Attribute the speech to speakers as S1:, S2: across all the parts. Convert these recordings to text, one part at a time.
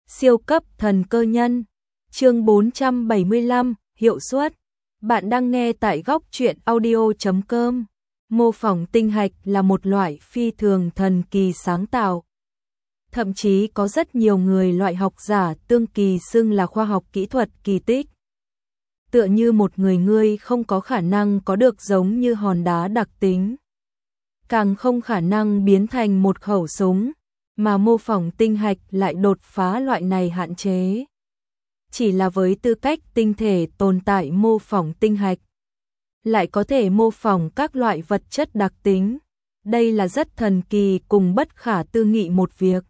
S1: Siêu cấp thần cơ nhân. Chương 475, hiệu suất. Bạn đang nghe tại góc truyện audio.com. Mô phỏng tinh hạch là một loại phi thường thần kỳ sáng tạo. Thậm chí có rất nhiều người loại học giả tương kỳ xưng là khoa học kỹ thuật kỳ tích. Tựa như một người không có khả năng có được giống như hòn đá đặc tính. Càng không khả năng biến thành một khẩu súng, mà mô phỏng tinh hạch lại đột phá loại này hạn chế. Chỉ là với tư cách tinh thể tồn tại mô phỏng tinh hạch, lại có thể mô phỏng các loại vật chất đặc tính. Đây là rất thần kỳ cùng bất khả tư nghị một việc.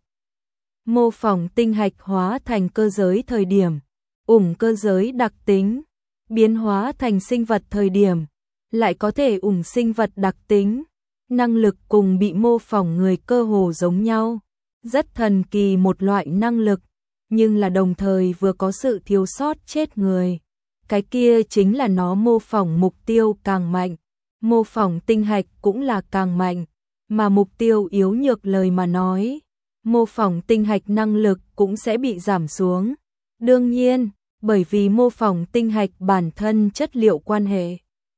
S1: Mô phỏng tinh hạch hóa thành cơ giới thời điểm, cơ giới đặc tính, biến hóa thành sinh vật thời điểm, lại có thể sinh vật đặc tính. Năng lực cùng bị mô phỏng người cơ hồ giống nhau. Rất thần kỳ một loại năng lực, nhưng là đồng thời vừa có sự thiếu sót chết người. Cái kia chính là nó mô phỏng mục tiêu càng mạnh, mô phỏng tinh hạch cũng là càng mạnh, mà mục tiêu yếu nhược lời mà nói, mô phỏng tinh hạch năng lực cũng sẽ bị giảm xuống. Đương nhiên, bởi vì mô phỏng tinh hạch bản thân chất liệu quan hệ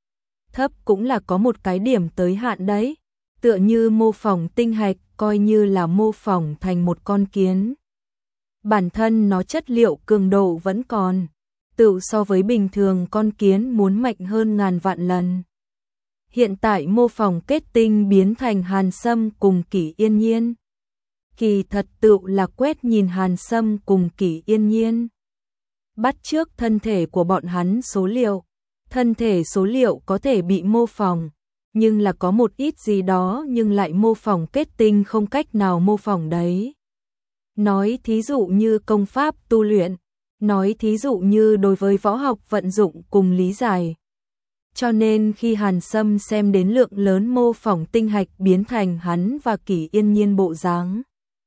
S1: thấp cũng là có một cái điểm tới hạn đấy. Tựa như mô phỏng tinh hạch coi như là mô phỏng thành một con kiến. Bản thân nó chất liệu cường độ vẫn còn, tự so với bình thường con kiến muốn mạnh hơn ngàn vạn lần. Hiện tại mô phỏng kết tinh biến thành Hàn Sâm cùng Kỷ Yên Nhiên. Kỳ thật tự là quét nhìn Hàn Sâm cùng Kỷ Yên Nhiên. Bắt chước thân thể của bọn hắn số liệu. Thân thể số liệu có thể bị mô phỏng, nhưng là có một ít gì đó nhưng lại mô phỏng kết tinh không cách nào mô phỏng đấy. Nói thí dụ như công pháp tu luyện, nói thí dụ như đối với võ học vận dụng cùng lý giải. Cho nên khi Hàn Sâm xem đến lượng lớn mô phỏng tinh hạch biến thành hắn và Kỷ Yên Nhiên bộ dáng,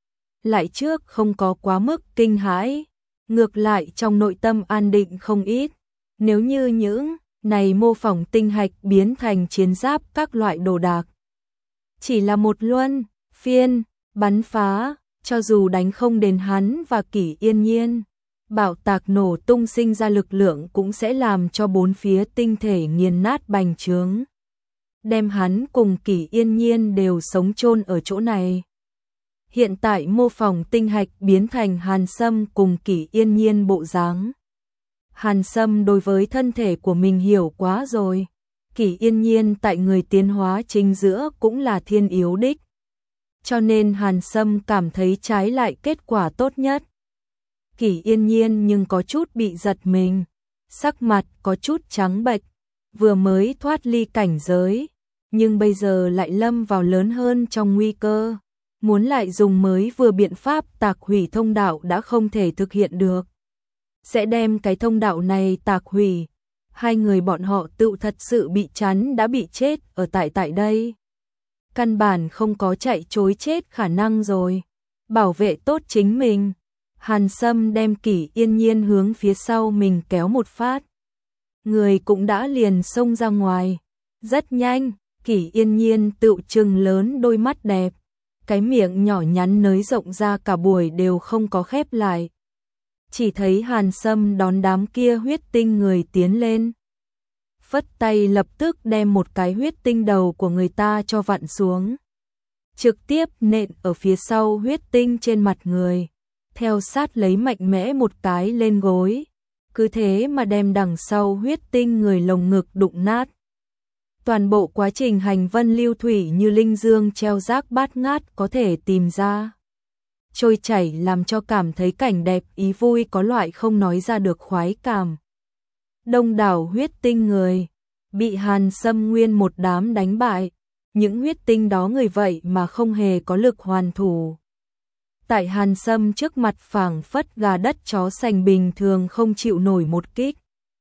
S1: lại trước không có quá mức kinh hãi, ngược lại trong nội tâm an định không ít. Nếu như những này mô phỏng tinh hạch biến thành chiến giáp các loại đồ đạc, chỉ là một luân phiên bắn phá, cho dù đánh không đến hắn và Kỷ Yên Nhiên, bạo tạc nổ tung sinh ra lực lượng cũng sẽ làm cho bốn phía tinh thể nghiền nát bành trướng, đem hắn cùng Kỷ Yên Nhiên đều sống chôn ở chỗ này. Hiện tại mô phỏng tinh hạch biến thành Hàn Sâm cùng Kỷ Yên Nhiên bộ dáng. Hàn Sâm đối với thân thể của mình hiểu quá rồi. Kỷ Yên Nhiên tại người tiến hóa chính giữa cũng là thiên yếu đích. Cho nên Hàn Sâm cảm thấy trái lại kết quả tốt nhất. Kỷ Yên Nhiên nhưng có chút bị giật mình, sắc mặt có chút trắng bệch, vừa mới thoát ly cảnh giới, nhưng bây giờ lại lâm vào lớn hơn trong nguy cơ. Muốn lại dùng mới vừa biện pháp tạc hủy thông đạo đã không thể thực hiện được. Sẽ đem cái thông đạo này tạc hủy. Hai người bọn họ tự thật sự bị chắn đã bị chết ở tại đây. Căn bản không có chạy chối chết khả năng rồi. Bảo vệ tốt chính mình. Hàn Sâm đem Kỷ Yên Nhiên hướng phía sau mình kéo một phát. Người cũng đã liền xông ra ngoài. Rất nhanh, Kỷ Yên Nhiên tự trừng lớn đôi mắt đẹp. Cái miệng nhỏ nhắn nới rộng ra cả buổi đều không có khép lại. Chỉ thấy Hàn Sâm đón đám kia huyết tinh người tiến lên. Phất tay lập tức đem một cái huyết tinh đầu của người ta cho vặn xuống. Trực tiếp nện ở phía sau huyết tinh trên mặt người. Theo sát lấy mạnh mẽ một cái lên gối. Cứ thế mà đem đằng sau huyết tinh người lồng ngực đụng nát. Toàn bộ quá trình hành vân lưu thủy như linh dương treo rác bát ngát có thể tìm ra. Trôi chảy làm cho cảm thấy cảnh đẹp ý vui có loại không nói ra được khoái cảm. Đông đảo huyết tinh người, bị Hàn Sâm nguyên một đám đánh bại, những huyết tinh đó người vậy mà không hề có lực hoàn thủ. Tại Hàn Sâm trước mặt phảng phất gà đất chó sành bình thường không chịu nổi một kích.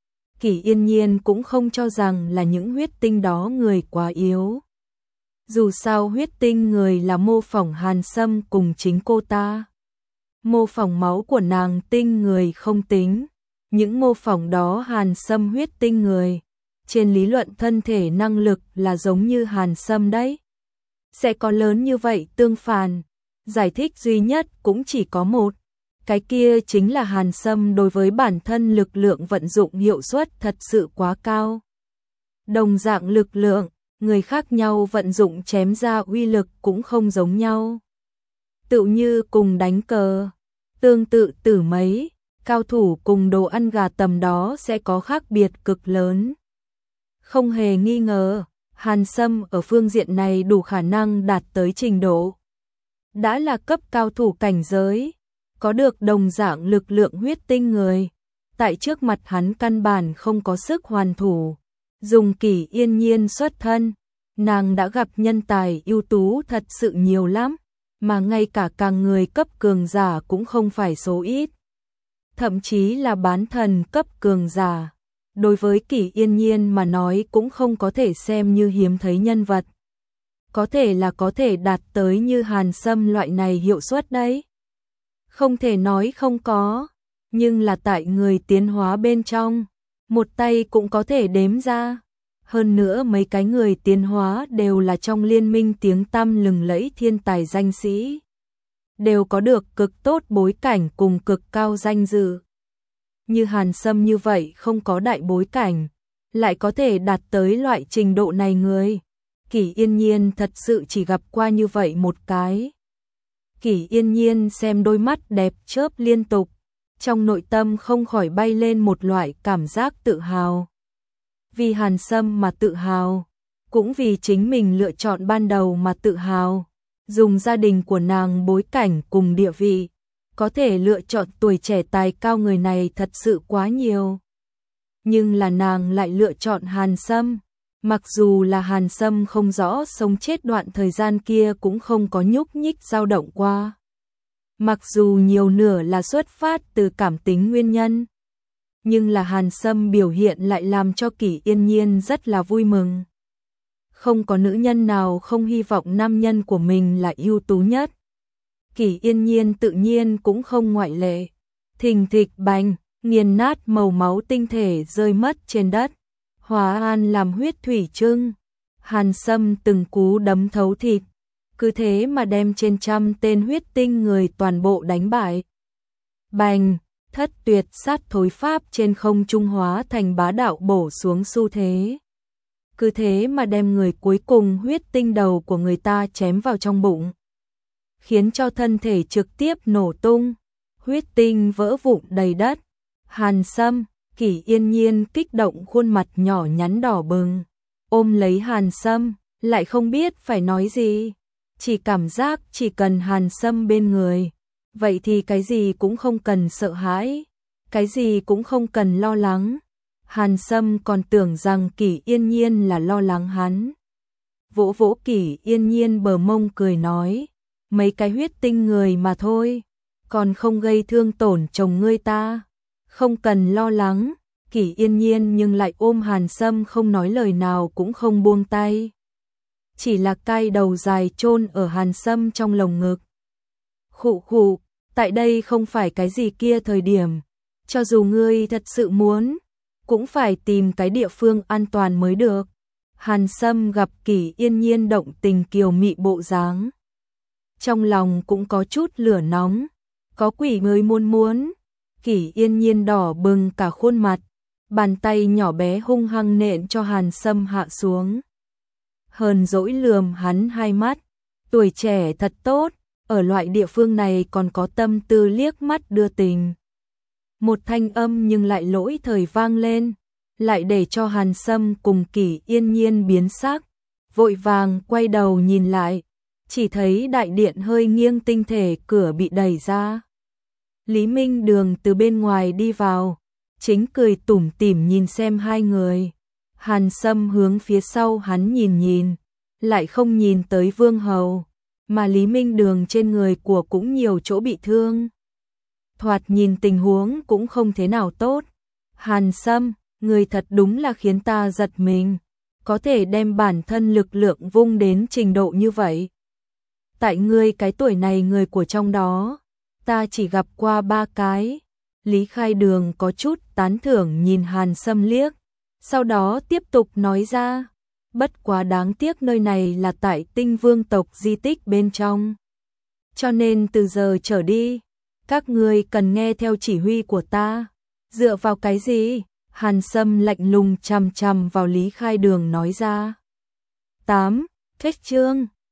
S1: Kỷ Yên Nhiên cũng không cho rằng là những huyết tinh đó người quá yếu. Dù sao huyết tinh người là mô phỏng Hàn Sâm cùng chính cô ta. Mô phỏng máu của nàng tinh người không tính. Những mô phỏng đó Hàn Sâm huyết tinh người. Trên lý luận thân thể năng lực là giống như Hàn Sâm đấy. Sẽ có lớn như vậy tương phản. Giải thích duy nhất cũng chỉ có một. cái kia chính là Hàn Sâm đối với bản thân lực lượng vận dụng hiệu suất thật sự quá cao. Đồng dạng lực lượng, người khác nhau vận dụng chém ra uy lực cũng không giống nhau. Tựu như cùng đánh cờ, tương tự tử mấy, cao thủ cùng đồ ăn gà tầm đó sẽ có khác biệt cực lớn. Không hề nghi ngờ, Hàn Sâm ở phương diện này đủ khả năng đạt tới trình độ. Đã là cấp cao thủ cảnh giới, có được đồng dạng lực lượng huyết tinh người. Tại trước mặt hắn căn bản không có sức hoàn thủ. Dùng Kỷ Yên Nhiên xuất thân, nàng đã gặp nhân tài ưu tú thật sự nhiều lắm, mà ngay cả càng người cấp cường giả cũng không phải số ít. Thậm chí là bán thần cấp cường giả. Đối với Kỷ Yên Nhiên mà nói cũng không có thể xem như hiếm thấy nhân vật. Có thể là có thể đạt tới như Hàn Sâm loại này hiệu suất đấy. Không thể nói không có, nhưng là tại người tiến hóa bên trong, một tay cũng có thể đếm ra. Hơn nữa mấy cái người tiến hóa đều là trong liên minh tiếng tăm lừng lẫy thiên tài danh sĩ. Đều có được cực tốt bối cảnh cùng cực cao danh dự. Như Hàn Sâm như vậy không có đại bối cảnh, lại có thể đạt tới loại trình độ này người. Kỷ Yên Nhiên thật sự chỉ gặp qua như vậy một cái. Kỷ Yên Nhiên xem đôi mắt đẹp chớp liên tục, trong nội tâm không khỏi bay lên một loại cảm giác tự hào. Vì Hàn Sâm mà tự hào, cũng vì chính mình lựa chọn ban đầu mà tự hào. Dùng gia đình của nàng bối cảnh cùng địa vị, có thể lựa chọn tuổi trẻ tài cao người này thật sự quá nhiều. Nhưng là nàng lại lựa chọn Hàn Sâm. Mặc dù là Hàn Sâm không rõ sống chết đoạn thời gian kia cũng không có nhúc nhích dao động qua. Mặc dù nhiều nửa là xuất phát từ cảm tính nguyên nhân, nhưng là Hàn Sâm biểu hiện lại làm cho Kỷ Yên Nhiên rất là vui mừng. Không có nữ nhân nào không hy vọng nam nhân của mình là ưu tú nhất. Kỷ Yên Nhiên tự nhiên cũng không ngoại lệ. Thình thịch bành, nghiền nát màu máu tinh thể rơi mất trên đất. Hóa an làm huyết thủy trưng. Hàn Sâm từng cú đấm thấu thịt. Cứ thế mà đem trên trăm tên huyết tinh người toàn bộ đánh bại. Bành, thất tuyệt sát thối pháp trên không trung hóa thành bá đạo bổ xuống xu thế. Cứ thế mà đem người cuối cùng huyết tinh đầu của người ta chém vào trong bụng. Khiến cho thân thể trực tiếp nổ tung. Huyết tinh vỡ vụn đầy đất. Hàn Sâm, Kỷ Yên Nhiên kích động khuôn mặt nhỏ nhắn đỏ bừng. Ôm lấy Hàn Sâm, lại không biết phải nói gì. Chỉ cảm giác chỉ cần Hàn Sâm bên người. Vậy thì cái gì cũng không cần sợ hãi. Cái gì cũng không cần lo lắng. Hàn Sâm còn tưởng rằng Kỷ Yên Nhiên là lo lắng hắn. Vỗ vỗ Kỷ Yên Nhiên bờ mông cười nói. Mấy cái huyết tinh người mà thôi. Còn không gây thương tổn chồng ngươi ta. Không cần lo lắng. Kỷ Yên Nhiên nhưng lại ôm Hàn Sâm không nói lời nào cũng không buông tay. Chỉ là cai đầu dài chôn ở Hàn Sâm trong lồng ngực. Khụ khụ, tại đây không phải cái gì kia thời điểm. Cho dù ngươi thật sự muốn, cũng phải tìm cái địa phương an toàn mới được. Hàn Sâm gặp Kỷ Yên Nhiên động tình kiều mị bộ dáng. Trong lòng cũng có chút lửa nóng. Có quỷ mới muốn. Kỷ Yên Nhiên đỏ bừng cả khuôn mặt. Bàn tay nhỏ bé hung hăng nện cho Hàn Sâm hạ xuống. Hờn dỗi lườm hắn hai mắt. Tuổi trẻ thật tốt, ở loại địa phương này còn có tâm tư liếc mắt đưa tình. Một thanh âm nhưng lại lỗi thời vang lên, lại để cho Hàn Sâm cùng Kỷ Yên Nhiên biến sắc, vội vàng quay đầu nhìn lại, chỉ thấy đại điện hơi nghiêng tinh thể cửa bị đẩy ra. Lý Minh Đường từ bên ngoài đi vào, chính cười tủm tỉm nhìn xem hai người. Hàn Sâm hướng phía sau hắn nhìn, lại không nhìn tới Vương Hầu, mà Lý Minh Đường trên người của cũng nhiều chỗ bị thương. Thoạt nhìn tình huống cũng không thế nào tốt. Hàn Sâm, người thật đúng là khiến ta giật mình, có thể đem bản thân lực lượng vung đến trình độ như vậy. Tại ngươi cái tuổi này người của trong đó, ta chỉ gặp qua 3 cái. Lý Khai Đường có chút tán thưởng nhìn Hàn Sâm liếc, sau đó tiếp tục nói ra, bất quá đáng tiếc nơi này là tại Tinh Vương tộc di tích bên trong. Cho nên từ giờ trở đi, Các ngươi cần nghe theo chỉ huy của ta. Dựa vào cái gì? Hàn Sâm lạnh lùng chằm chằm vào Lý Khai Đường nói ra. 8. Kết chương